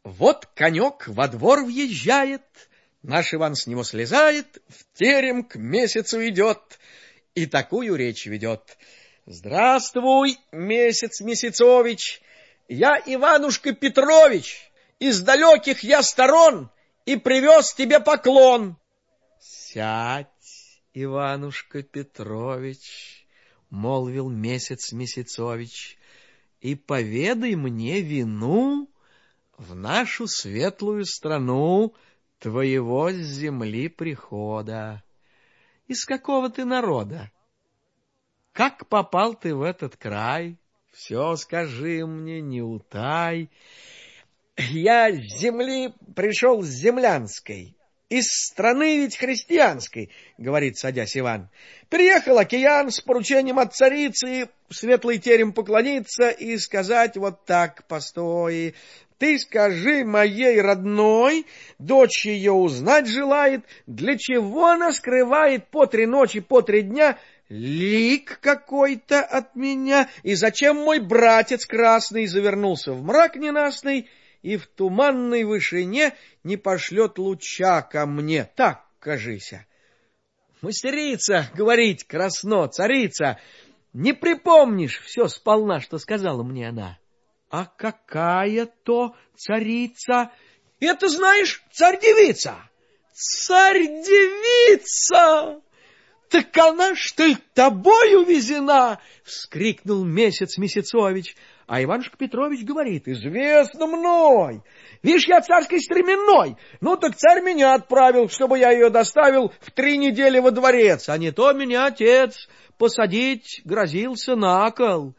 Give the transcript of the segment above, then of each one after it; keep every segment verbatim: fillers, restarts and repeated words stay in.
Вот конек во двор въезжает, наш Иван с него слезает, в терем к месяцу идет и такую речь ведет. Здравствуй, Месяц Месяцович, я Иванушка Петрович, из далеких я сторон и привез тебе поклон. Сядь, Иванушка Петрович, молвил Месяц Месяцович, и поведай мне вину в нашу светлую страну твоего с земли прихода. Из какого ты народа? Как попал ты в этот край? Все скажи мне, не утай. Я с земли пришел с землянской, из страны ведь христианской, говорит, садясь Иван. Приехал океан с поручением от царицы в светлый терем поклониться и сказать вот так: постой, ты скажи моей родной, дочь ее узнать желает, для чего она скрывает по три ночи, по три дня лик какой-то от меня, и зачем мой братец красный завернулся в мрак ненастный и в туманной вышине не пошлет луча ко мне. Так, кажися. Мастерица, говорить красно, царица, не припомнишь все сполна, что сказала мне она. А какая то царица? Это, знаешь, царь-девица. Царь-девица! Так она, что и тобой увезена! Вскрикнул Месяц Месяцович. А Иванушка Петрович говорит: известно мной. Вишь, я царской стременной. Ну так царь меня отправил, чтобы я ее доставил в три недели во дворец. А не то меня отец посадить грозился на кол.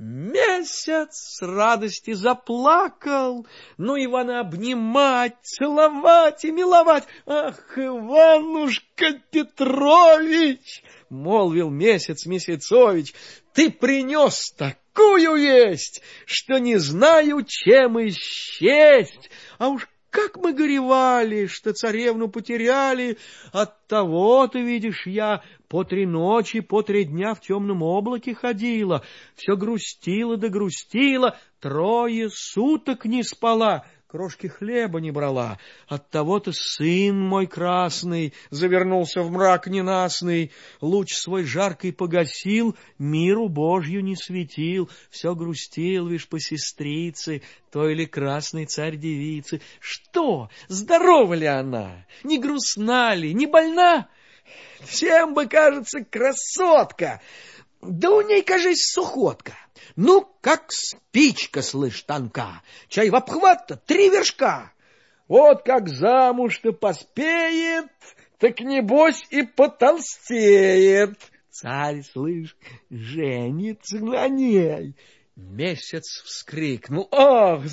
Месяц с радости заплакал. Ну, Ивана обнимать, целовать и миловать. Ах, Иванушка Петрович, молвил Месяц Месяцович, ты принес такую весть, что не знаю, чем исчесть. А уж как мы горевали, что царевну потеряли, оттого-то, видишь, я по три ночи, по три дня в темном облаке ходила, все грустила да грустила, трое суток не спала, крошки хлеба не брала. Оттого-то сын мой красный завернулся в мрак ненастный, луч свой жаркий погасил, миру Божью не светил, все грустил, вишь, по сестрице, той ли красной царь-девицы. Что, здорова ли она? Не грустна ли, не больна? Всем бы, кажется, красотка, да у ней, кажись, сухотка. Ну, как спичка, слышь, тонка, чай в обхват-то три вершка. Вот как замуж-то поспеет, так небось и потолстеет. Царь, слышь, женится на ней. Месяц вскрикнул: ах,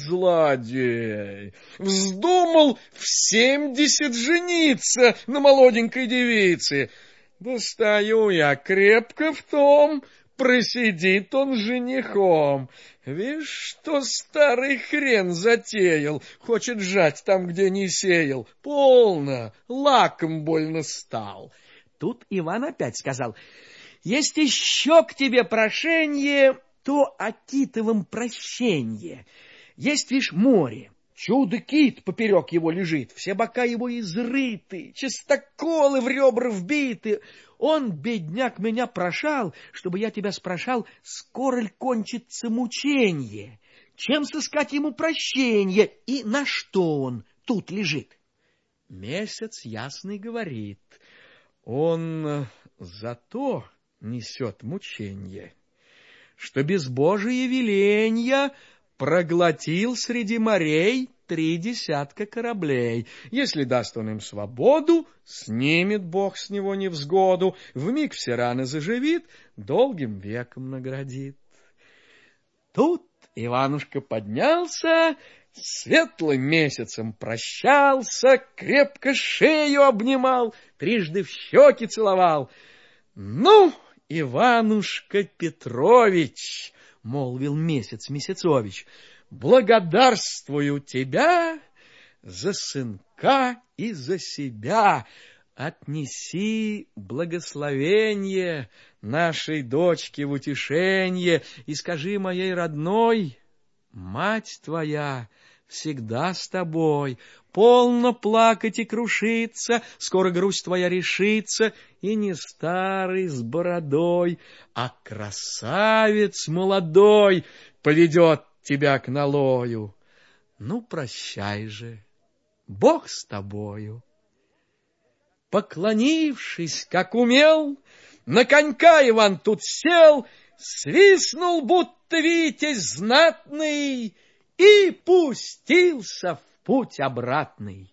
злодей, вздумал в семьдесят жениться на молоденькой девице. Да стою я крепко в том, просидит он женихом. Вишь, что старый хрен затеял, хочет жать там, где не сеял. Полно, лаком больно стал. Тут Иван опять сказал: есть еще к тебе прошение, то о китовом прощенье. Есть, вишь, море, чудо-кит поперек его лежит, все бока его изрыты, чистоколы в ребра вбиты. Он, бедняк, меня прошал, чтобы я тебя спрашал, скоро ли кончится мученье, чем сыскать ему прощенье и на что он тут лежит. Месяц ясный говорит: он за то несет мученье, что без Божия веленья проглотил среди морей три десятка кораблей. Если даст он им свободу, снимет Бог с него невзгоду, вмиг все раны заживит, долгим веком наградит. Тут Иванушка поднялся, с светлым месяцем прощался, крепко шею обнимал, трижды в щеки целовал. Ну, Иванушка Петрович, молвил Месяц Месяцович, благодарствую тебя за сынка и за себя. Отнеси благословение нашей дочке в утешенье и скажи моей родной: мать твоя всегда с тобой. Полно плакать и крушиться, скоро грусть твоя решится, и не старый с бородой, а красавец молодой поведет тебя к налою. Ну, прощай же, Бог с тобою. Поклонившись, как умел, на конька Иван тут сел, свистнул, будто витязь знатный, и пустился в путь обратный.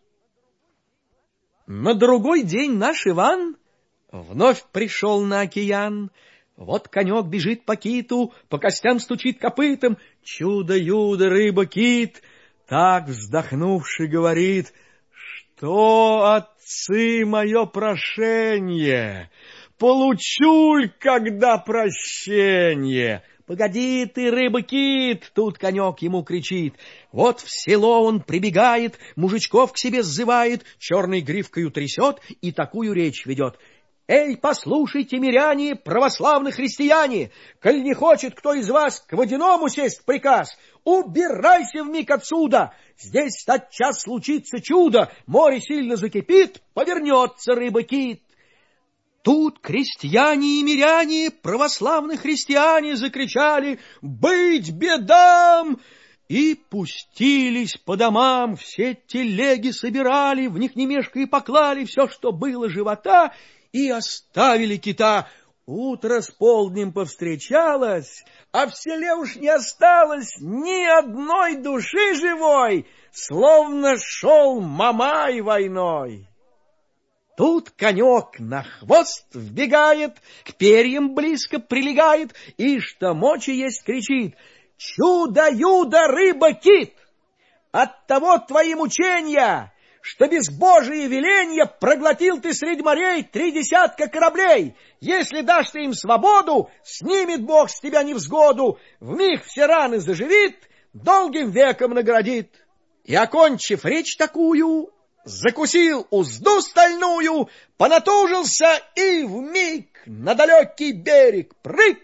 На другой день наш Иван вновь пришел на океан. Вот конек бежит по киту, по костям стучит копытом. Чудо-юдо, рыба-кит, так вздохнувши говорит: что, отцы, мое прошение, получуль когда прощенье. Погоди ты, рыба-кит, тут конек ему кричит. Вот в село он прибегает, мужичков к себе сзывает, черной гривкою трясет и такую речь ведет: эй, послушайте, миряне, православные христиане, коль не хочет кто из вас к водяному сесть приказ, убирайся вмиг отсюда. Здесь тотчас случится чудо, море сильно закипит, повернется рыба-кит. Тут крестьяне и миряне, православные христиане, закричали: быть бедам! И пустились по домам, все телеги собирали, в них не мешкая поклали все, что было живота, и оставили кита. Утро с полднем повстречалось, а в селе уж не осталось ни одной души живой, словно шел Мамай войной. Тут конек на хвост вбегает, к перьям близко прилегает и, что мочи есть, кричит: чудо-юдо, рыба-кит! Оттого твои мучения, что без Божие веленья проглотил ты средь морей три десятка кораблей. Если дашь ты им свободу, снимет Бог с тебя невзгоду, вмиг все раны заживит, долгим веком наградит. И, окончив речь такую, закусил узду стальную, понатужился и вмиг на далекий берег прыг.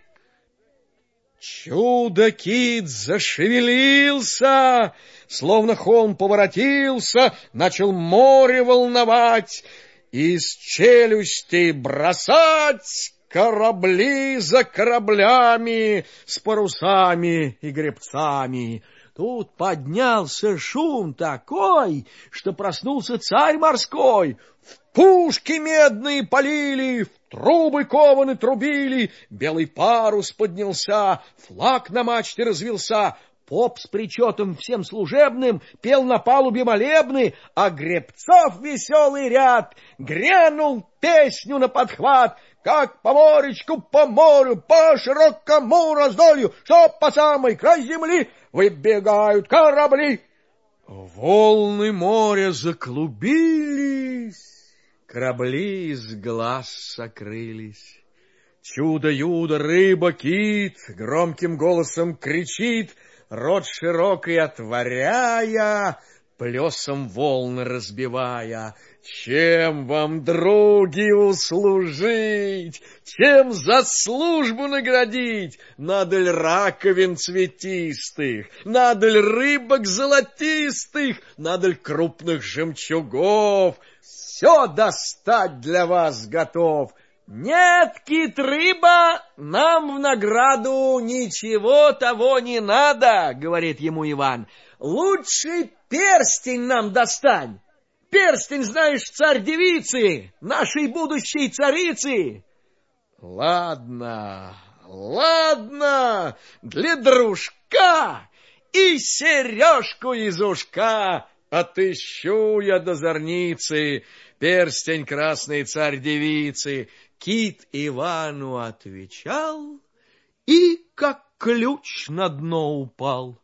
Чудо-кит зашевелился, словно холм поворотился, начал море волновать, из челюстей бросать корабли за кораблями с парусами и гребцами. Тут поднялся шум такой, что проснулся царь морской. В пушки медные полили, в трубы кованы трубили, белый парус поднялся, флаг на мачте развился. Поп с причетом всем служебным пел на палубе молебны, а гребцов веселый ряд грянул песню на подхват. Как по моречку, по морю, по широкому раздолью, что по самый край земли выбегают корабли. Волны моря заклубились, корабли из глаз сокрылись. Чудо-юдо, рыба-кит громким голосом кричит, рот широкий отворяя, плесом волны разбивая: чем вам, други, услужить? Чем за службу наградить? Надо ли раковин цветистых? Надо ли рыбок золотистых? Надо ли крупных жемчугов? Все достать для вас готов. Нет, кит-рыба, нам в награду ничего того не надо, говорит ему Иван. Лучше перстень нам достань. Перстень, знаешь, царь-девицы, нашей будущей царицы. Ладно, ладно, для дружка и сережку из ушка отыщу я до зорницы перстень красной царь-девицы. Кит Ивану отвечал и как ключ на дно упал.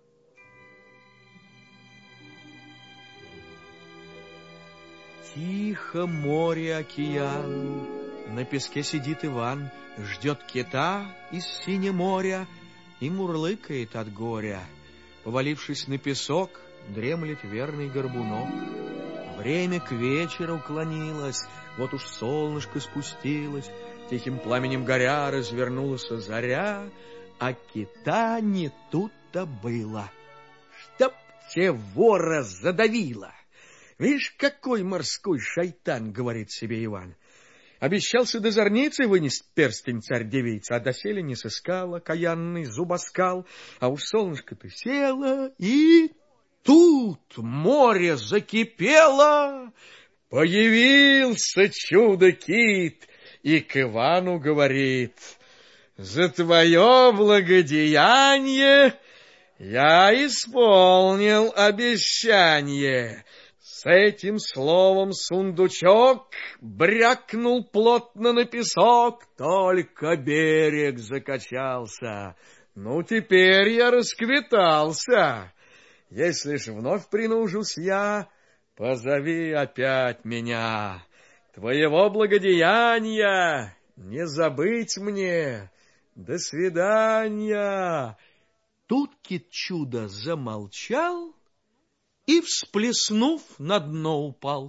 Тихо море, океан, на песке сидит Иван, ждет кита из синего моря и мурлыкает от горя. Повалившись на песок, дремлет верный горбунок. Время к вечеру клонилось, вот уж солнышко спустилось, тихим пламенем горя развернулась заря, а кита не тут-то было. Чтоб те вора задавила. Видишь, какой морской шайтан, говорит себе Иван. Обещался до зорницы вынести перстень царь-девица, а доселе не сыскала каянный зубоскал, а уж солнышко-то село, и тут море закипело. Появился чудо-кит и к Ивану говорит: за твое благодеяние я исполнил обещание. С этим словом сундучок брякнул плотно на песок, только берег закачался. Ну, теперь я расквитался. Если ж вновь принужусь я, позови опять меня. Твоего благодеяния не забыть мне. До свидания. Тут кит-чудо замолчал и, всплеснув, на дно упал.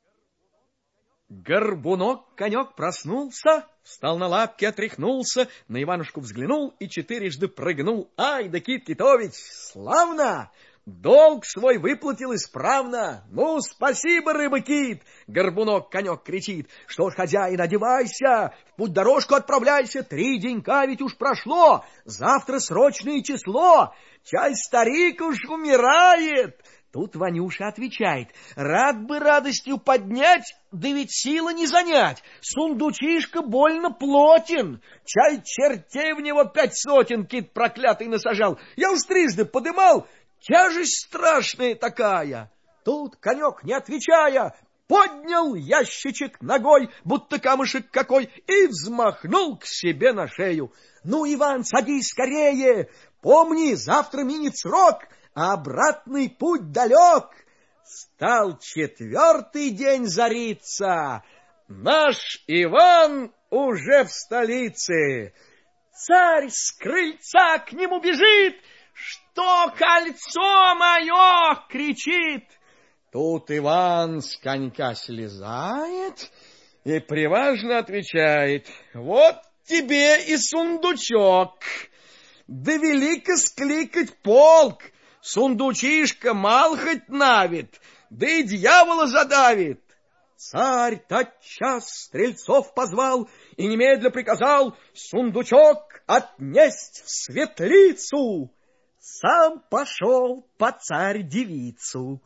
Горбунок-конек проснулся, встал на лапки, отряхнулся, на Иванушку взглянул и четырежды прыгнул. Ай да Кит Китович, славно! Долг свой выплатил исправно. Ну, спасибо, рыба-кит! Горбунок-конек кричит. Что ж, хозяин, одевайся, в путь-дорожку отправляйся. Три денька ведь уж прошло, завтра срочное число. Чай старик уж умирает. Тут Ванюша отвечает: рад бы радостью поднять, да ведь сила не занять. Сундучишка больно плотен, чай чертей в него пять сотен кит проклятый насажал. Я уж трижды подымал, тяжесть страшная такая. Тут конек, не отвечая, поднял ящичек ногой, будто камушек какой, и взмахнул к себе на шею. Ну, Иван, садись скорее, помни, завтра минет срок, а обратный путь далек. Стал четвертый день зариться, наш Иван уже в столице. Царь с крыльца к нему бежит: что кольцо мое, кричит. Тут Иван с конька слезает и приважно отвечает: вот тебе и сундучок. Да велико скликать полк, сундучишка мал хоть навит, да и дьявола задавит. Царь тотчас стрельцов позвал и немедля приказал сундучок отнесть в светлицу. Сам пошел по царь-девицу.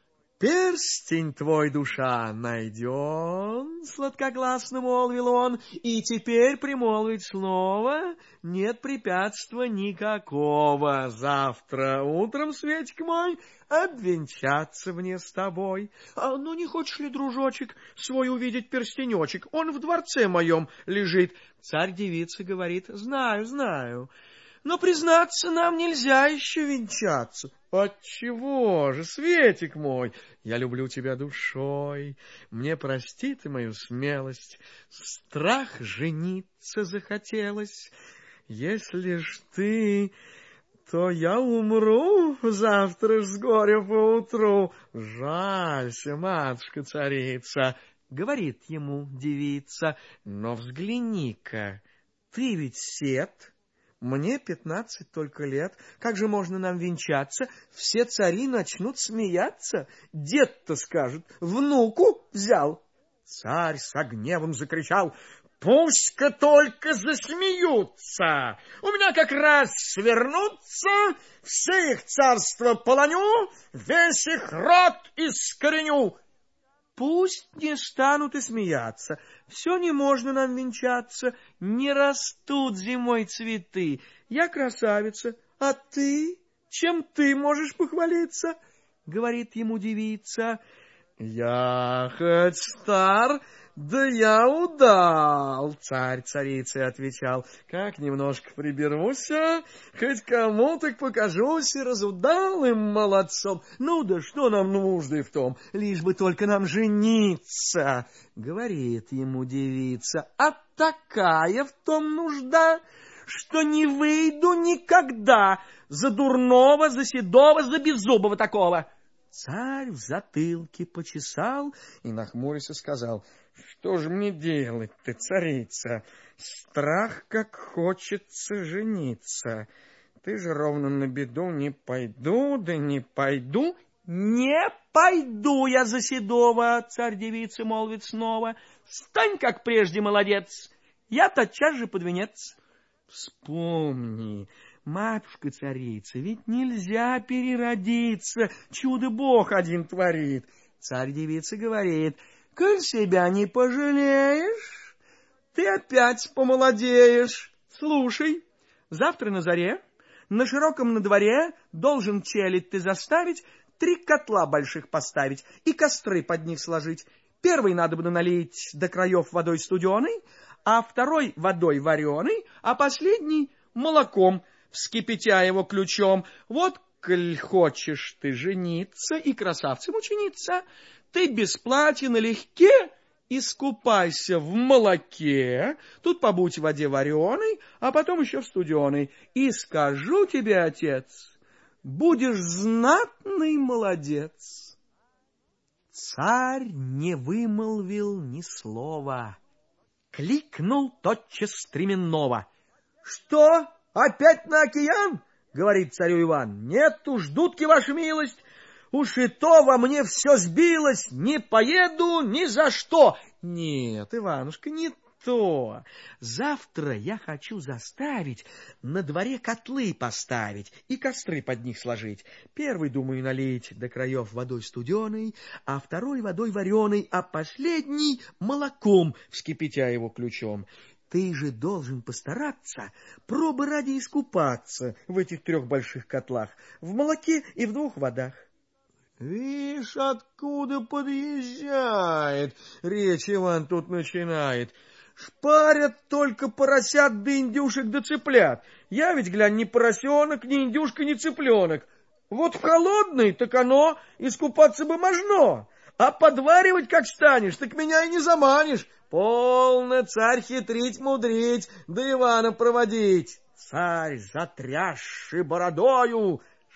Перстень твой, душа, найден, сладкогласно молвил он, и теперь примолвить слово нет препятствия никакого. Завтра утром, Светик мой, обвенчаться мне с тобой. А ну не хочешь ли, дружочек, свой увидеть перстенечек? Он в дворце моем лежит. Царь-девица говорит: знаю, знаю. Но, признаться, нам нельзя еще венчаться. Отчего же, Светик мой? Я люблю тебя душой, мне прости ты мою смелость. Страх жениться захотелось. Если ж ты, то я умру завтра ж с горя поутру. Жалься, матушка-царица, говорит ему девица. Но взгляни-ка, ты ведь сед. Мне пятнадцать только лет. Как же можно нам венчаться? Все цари начнут смеяться. Дед-то скажет: внуку взял. Царь со гневом закричал: пусть-ка только засмеются. У меня как раз свернутся, все их царство полоню, весь их род искореню. Пусть не станут и смеяться. Все не можно нам венчаться, не растут зимой цветы. Я красавица, а ты? Чем ты можешь похвалиться? Говорит ему девица. Я хоть стар, да я удал, царь царице отвечал. Как немножко приберусь, хоть кому так покажусь и разудалым молодцом. Ну да что нам нужды в том, лишь бы только нам жениться, говорит ему девица. А такая в том нужда, что не выйду никогда за дурного, за седого, за беззубого такого. Царь в затылке почесал и, нахмурясь, сказал: что же мне делать-то, царица? Страх, как хочется жениться. Ты же ровно на беду: не пойду, да не пойду. Не пойду я за седого, царь девицы молвит снова. Стань, как прежде, молодец, я тотчас же под венец. Вспомни, матушка-царица, ведь нельзя переродиться, чудо Бог один творит. Царь-девица говорит: коль себя не пожалеешь, ты опять помолодеешь. Слушай, завтра на заре, на широком на дворе, должен челядь ты заставить, три котла больших поставить и костры под них сложить. Первый надобно налить до краев водой студеной, а второй водой вареной, а последний молоком, вскипятя его ключом. Вот, коль хочешь ты жениться и красавцем учениться, ты без платья налегке искупайся в молоке, тут побудь в воде вареной, а потом еще в студеной. И скажу тебе, отец, будешь знатный молодец. Царь не вымолвил ни слова, кликнул тотчас стременного. — Что, опять на океан? — говорит царю Иван. — Нет уж, дудки, ваша милость, уж и то во мне все сбилось, не поеду ни за что. — Нет, Иванушка, не то. Завтра я хочу заставить на дворе котлы поставить и костры под них сложить. Первый думаю налить до краев водой студеной, а второй водой вареной, а последний молоком, вскипятя его ключом. Ты же должен постараться, пробы ради искупаться в этих трех больших котлах, в молоке и в двух водах. Вишь, откуда подъезжает, речь Иван тут начинает. Шпарят только поросят да индюшек да цыплят. Я ведь, глянь, ни поросенок, ни индюшка, ни цыпленок. Вот в холодный, так оно искупаться бы можно, а подваривать как станешь, так меня и не заманишь. Полно, царь, хитрить, мудрить, да Ивана проводить. Царь, затрясший бородою: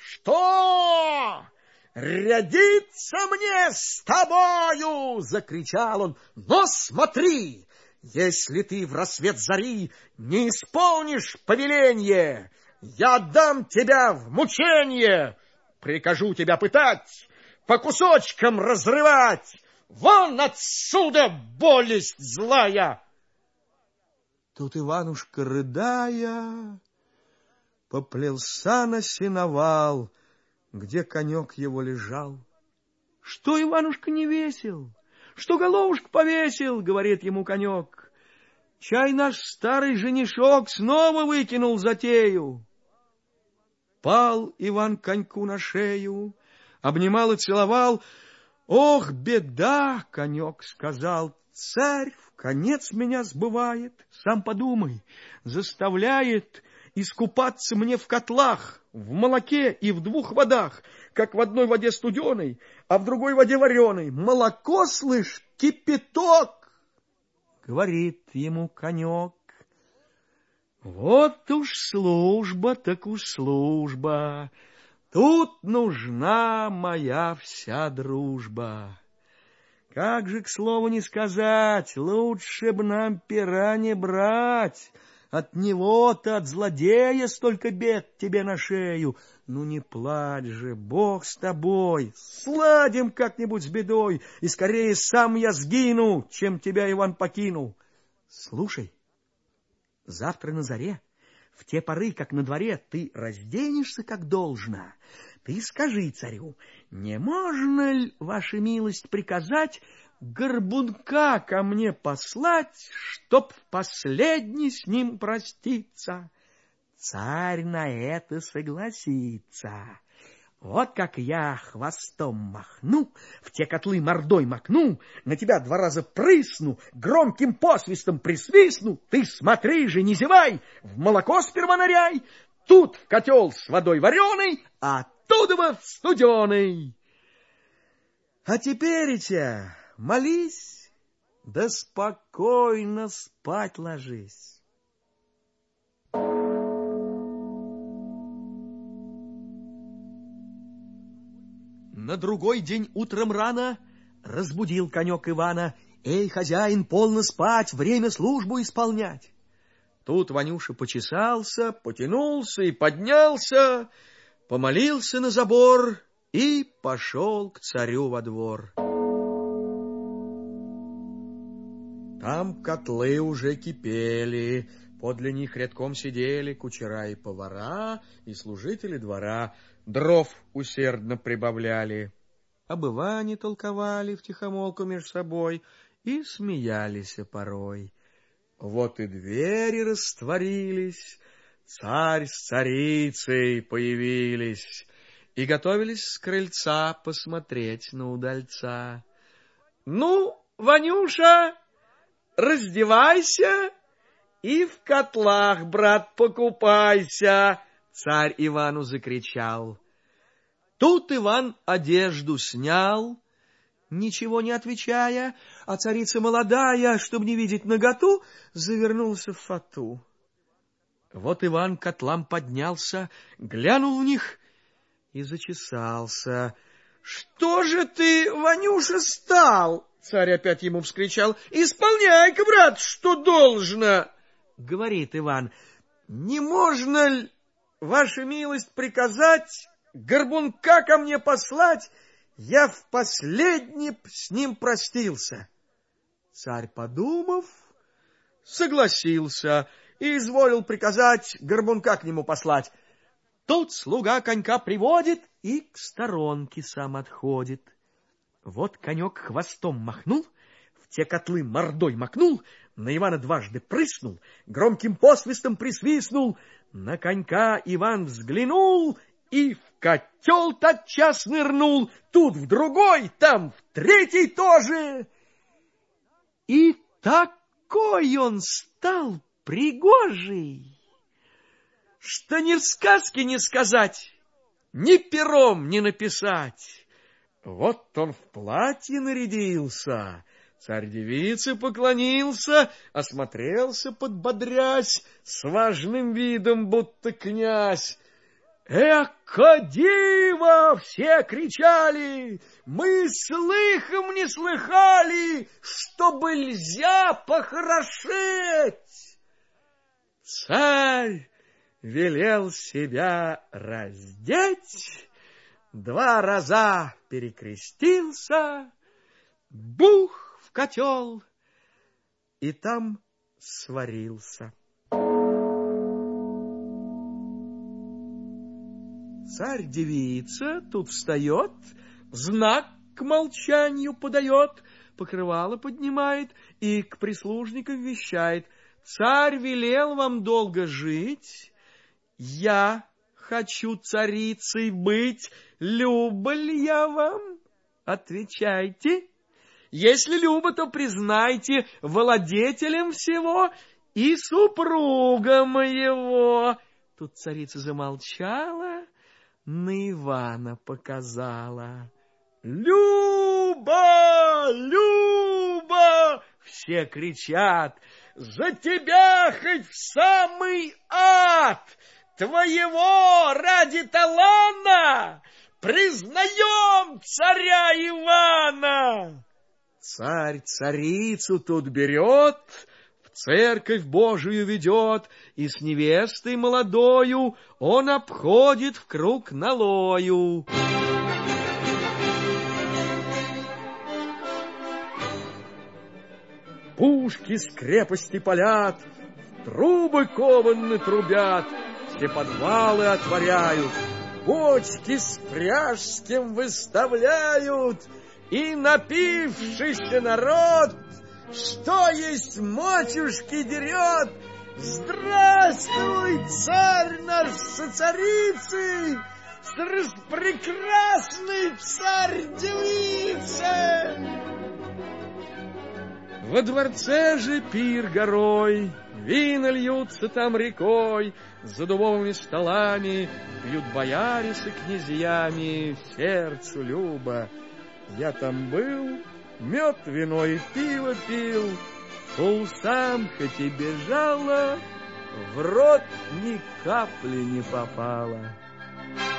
что? Рядиться мне с тобою! — закричал он. — Но смотри, если ты в рассвет зари не исполнишь повеленье, я дам тебя в мученье, прикажу тебя пытать, по кусочкам разрывать. Вон отсюда, болезнь злая! Тут Иванушка, рыдая, поплелся на сеновал, где конек его лежал. — Что, Иванушка, не весел? Что головушку повесил? — говорит ему конек. — Чай наш старый женишок снова выкинул затею. Пал Иван коньку на шею, обнимал и целовал. — Ох, беда! — конек сказал. — Царь в конец меня сбывает. Сам подумай, заставляет искупаться мне в котлах, в молоке и в двух водах, как в одной воде студеной, а в другой воде вареной. Молоко, слышь, кипяток! Говорит ему конек. Вот уж служба, так уж служба, тут нужна моя вся дружба. Как же, к слову не сказать, лучше б нам пера не брать. От него-то, от злодея, столько бед тебе на шею. Ну не плачь же, Бог с тобой, сладим как-нибудь с бедой, и скорее сам я сгину, чем тебя Иван покину. Слушай, завтра на заре, в те поры, как на дворе, ты разденешься как должно. Ты скажи царю, не можно ли, ваша милость, приказать горбунка ко мне послать, чтоб в последний с ним проститься? Царь на это согласится. Вот как я хвостом махну, в те котлы мордой макну, на тебя два раза прысну, громким посвистом присвистну, ты смотри же, не зевай, в молоко сперва ныряй, тут в котел с водой вареной, а оттуда в студеной. А теперь-то молись, да спокойно спать ложись. На другой день утром рано разбудил конек Ивана. Эй, хозяин, полно спать, время службу исполнять. Тут Ванюша почесался, потянулся и поднялся, помолился на забор и пошел к царю во двор. Там котлы уже кипели, подле них рядком сидели кучера и повара, и служители двора, дров усердно прибавляли. Об Иване толковали втихомолку меж собой и смеялись порой. Вот и двери растворились, царь с царицей появились и готовились с крыльца посмотреть на удальца. — Ну, Ванюша, раздевайся и в котлах, брат, покупайся! — царь Ивану закричал. Тут Иван одежду снял, ничего не отвечая, а царица молодая, чтобы не видеть наготу, завернулся в фату. Вот Иван к котлам поднялся, глянул в них и зачесался. — Что же ты, Ванюша, стал? — царь опять ему вскричал. — Исполняй-ка, брат, что должно. Говорит Иван: — Не можно ли, ваша милость, приказать горбунка ко мне послать? Я в последний с ним простился. Царь, подумав, согласился и изволил приказать горбунка к нему послать. Тут слуга конька приводит и к сторонке сам отходит. Вот конек хвостом махнул, в те котлы мордой макнул, на Ивана дважды прыснул, громким посвистом присвистнул. На конька Иван взглянул и в котел тотчас нырнул, тут в другой, там в третий тоже. И такой он стал пригожий, что ни в сказке не сказать, ни пером не написать. Вот он в платье нарядился, царь-девице поклонился, осмотрелся, подбодрясь, с важным видом, будто князь. «Эка диво!» — все кричали. «Мы слыхом не слыхали, чтобы льзя похорошеть!» Царь велел себя раздеть, два раза перекрестился, бух в котел и там сварился. Царь-девица тут встает, знак к молчанию подает, покрывало поднимает и к прислужникам вещает: «Царь велел вам долго жить, я хочу царицей быть, люба ли я вам? Отвечайте. Если любо, то признайте владетелем всего и супруга моего». Тут царица замолчала, на Ивана показала. «Люба! Люба!» — все кричат. «За тебя хоть в самый ад! Твоего ради талана признаем царя Ивана!» Царь царицу тут берет, в церковь Божию ведет, и с невестой молодою он обходит в круг налою. Пушки с крепости палят, трубы кованны трубят, все подвалы отворяют, бочки с пряжским выставляют, и напившийся народ, что есть мочушки, дерет. Здравствуй, царь наш со царицей, с распрекрасной царь-девицей! Во дворце же пир горой, вина льются там рекой, за дубовыми столами пьют бояре с князьями, сердцу любо. Я там был, мед, вино и пиво пил, по усам хоть и бежала, в рот ни капли не попала.